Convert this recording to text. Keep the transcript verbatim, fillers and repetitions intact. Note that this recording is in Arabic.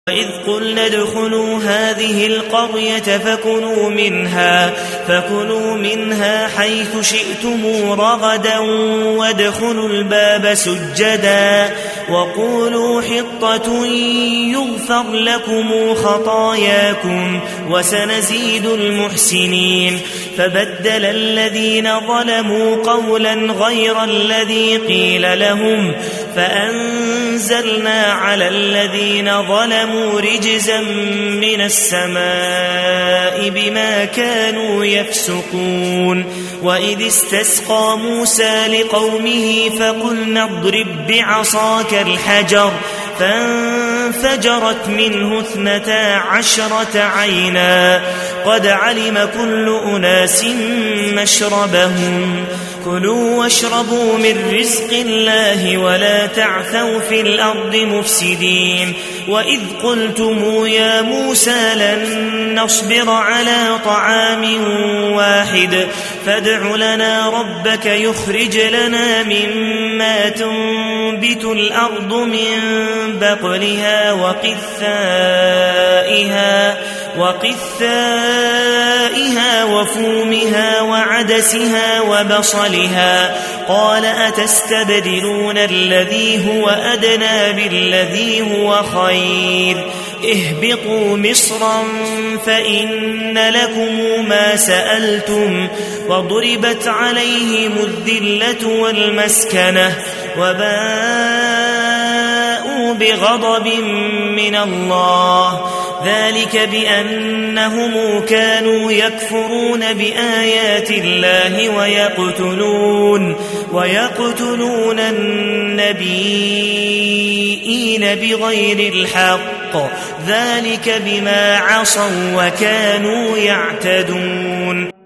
وإذ قلنا ادخلوا هذه القرية فكلوا منها, فكلوا منها حيث شئتم رغدا وادخلوا الباب سجدا وقولوا حطة يغفر لكم خطاياكم وسنزيد المحسنين. فبدل الذين ظلموا قولا غير الذي قيل لهم فأنزلنا على الذين ظلموا رجزا من السماء بما كانوا يفسقون. وإذ استسقى موسى لقومه فقلنا اضرب بعصاك الحجر فانفجرت منه اثنتا عشرة عينا قد علم كل أناس مشربهم كلوا واشربوا من رزق الله ولا تعثوا في الأرض مفسدين. وإذ قلتم يا موسى لن نصبر على طعام واحد فادع لنا ربك يخرج لنا مما تنبت الأرض من بقلها وقثائها وقثائها وفومها وعدسها وبصلها قال أتستبدلون الذي هو أدنى بالذي هو خير اهبطوا مصرا فإن لكم ما سألتم وضربت عليهم الذلة والمسكنة وباءوا بغضب من الله ذلك بأنهم كانوا يكفرون بآيات الله ويقتلون, ويقتلون النبيين بغير الحق ذلك بما عصوا وكانوا يعتدون.